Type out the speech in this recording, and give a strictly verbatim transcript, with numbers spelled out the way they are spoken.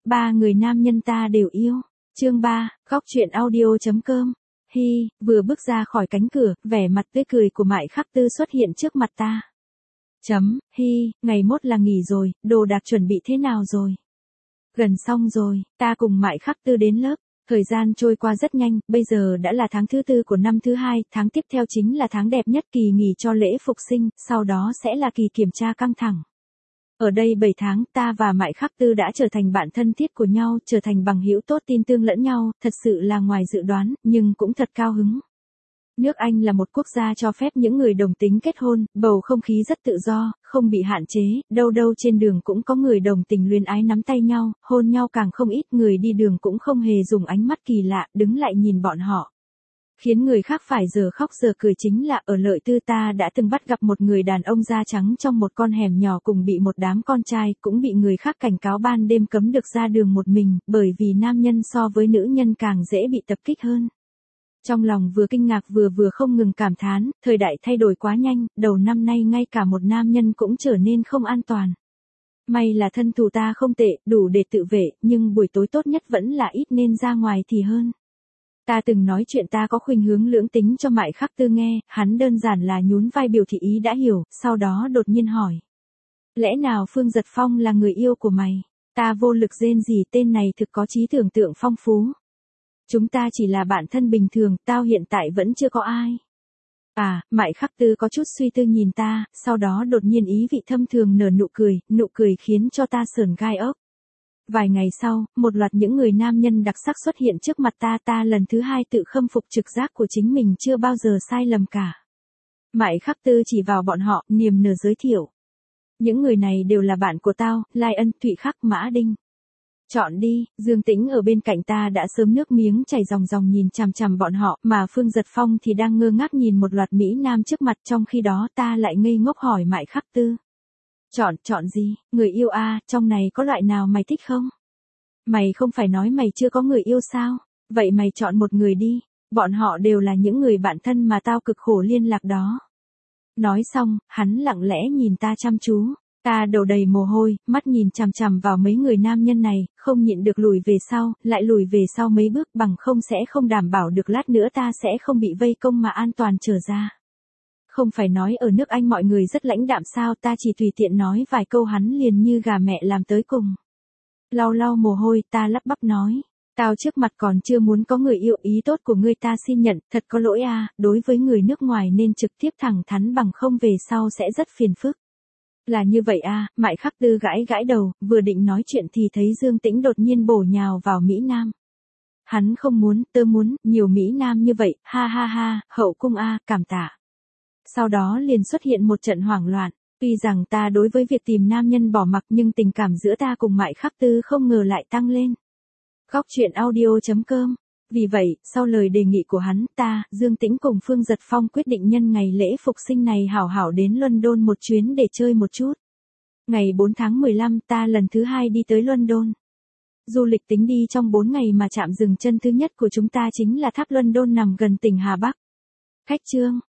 ba người nam nhân ta đều yêu. Chương ba, góc truyện audio chấm com. Hi, vừa bước ra khỏi cánh cửa, vẻ mặt tươi cười của Mại Khắc Tư xuất hiện trước mặt ta. Chấm, Hi, ngày mốt là nghỉ rồi, đồ đạc chuẩn bị thế nào rồi? Gần xong rồi, ta cùng Mại Khắc Tư đến lớp. Thời gian trôi qua rất nhanh, bây giờ đã là tháng thứ tư của năm thứ hai, tháng tiếp theo chính là tháng đẹp nhất kỳ nghỉ cho lễ phục sinh, sau đó sẽ là kỳ kiểm tra căng thẳng. Ở đây bảy tháng, ta và Mại Khắc Tư đã trở thành bạn thân thiết của nhau, trở thành bằng hữu tốt tin tương lẫn nhau, thật sự là ngoài dự đoán, nhưng cũng thật cao hứng. Nước Anh là một quốc gia cho phép những người đồng tính kết hôn, bầu không khí rất tự do, không bị hạn chế, đâu đâu trên đường cũng có người đồng tình luyến ái nắm tay nhau, hôn nhau càng không ít, người đi đường cũng không hề dùng ánh mắt kỳ lạ, đứng lại nhìn bọn họ. Khiến người khác phải giờ khóc giờ cười chính là ở Lợi Tư ta đã từng bắt gặp một người đàn ông da trắng trong một con hẻm nhỏ cùng bị một đám con trai, cũng bị người khác cảnh cáo ban đêm cấm được ra đường một mình, bởi vì nam nhân so với nữ nhân càng dễ bị tập kích hơn. Trong lòng vừa kinh ngạc vừa vừa không ngừng cảm thán, thời đại thay đổi quá nhanh, đầu năm nay ngay cả một nam nhân cũng trở nên không an toàn. May là thân thủ ta không tệ, đủ để tự vệ, nhưng buổi tối tốt nhất vẫn là ít nên ra ngoài thì hơn. Ta từng nói chuyện ta có khuynh hướng lưỡng tính cho Mại Khắc Tư nghe, hắn đơn giản là nhún vai biểu thị ý đã hiểu, sau đó đột nhiên hỏi. Lẽ nào Phương Giật Phong là người yêu của mày? Ta vô lực rên rỉ, tên này thực có trí tưởng tượng phong phú. Chúng ta chỉ là bạn thân bình thường, tao hiện tại vẫn chưa có ai. À, Mại Khắc Tư có chút suy tư nhìn ta, sau đó đột nhiên ý vị thâm thường nở nụ cười, nụ cười khiến cho ta sởn gai ốc. Vài ngày sau, một loạt những người nam nhân đặc sắc xuất hiện trước mặt ta, ta lần thứ hai tự khâm phục trực giác của chính mình chưa bao giờ sai lầm cả. Mại Khắc Tư chỉ vào bọn họ, niềm nở giới thiệu. Những người này đều là bạn của tao, Lai Ân, Thụy Khắc, Mã Đinh. Chọn đi, Dương Tĩnh ở bên cạnh ta đã sớm nước miếng chảy ròng ròng nhìn chằm chằm bọn họ, mà Phương Giật Phong thì đang ngơ ngác nhìn một loạt mỹ nam trước mặt, trong khi đó ta lại ngây ngốc hỏi Mại Khắc Tư. Chọn, chọn gì, người yêu a, trong này có loại nào mày thích không? Mày không phải nói mày chưa có người yêu sao? Vậy mày chọn một người đi, bọn họ đều là những người bạn thân mà tao cực khổ liên lạc đó. Nói xong, hắn lặng lẽ nhìn ta chăm chú. Ta đầu đầy mồ hôi, mắt nhìn chằm chằm vào mấy người nam nhân này, không nhịn được lùi về sau, lại lùi về sau mấy bước, bằng không sẽ không đảm bảo được lát nữa ta sẽ không bị vây công mà an toàn trở ra. Không phải nói ở nước Anh mọi người rất lãnh đạm sao, ta chỉ tùy tiện nói vài câu hắn liền như gà mẹ làm tới cùng. Lau lau mồ hôi, ta lắp bắp nói. Tao trước mặt còn chưa muốn có người yêu, ý tốt của ngươi ta xin nhận, thật có lỗi a, đối với người nước ngoài nên trực tiếp thẳng thắn, bằng không về sau sẽ rất phiền phức. Là như vậy a, Mại Khắc Tư gãi gãi đầu, vừa định nói chuyện thì thấy Dương Tĩnh đột nhiên bổ nhào vào Mỹ Nam. Hắn không muốn, tớ muốn, nhiều Mỹ Nam như vậy, ha ha ha, hậu cung a, cảm tạ. Sau đó liền xuất hiện một trận hoảng loạn, tuy rằng ta đối với việc tìm nam nhân bỏ mặc nhưng tình cảm giữa ta cùng Mại Khắc Tư không ngờ lại tăng lên. Góc truyện audio chấm com. Vì vậy, sau lời đề nghị của hắn, ta, Dương Tĩnh cùng Phương Giật Phong quyết định nhân ngày lễ phục sinh này hảo hảo đến London một chuyến để chơi một chút. Ngày bốn tháng mười lăm, ta lần thứ hai đi tới London. Du lịch tính đi trong bốn ngày mà chạm dừng chân thứ nhất của chúng ta chính là tháp London nằm gần tỉnh Hà Bắc. Khách trương,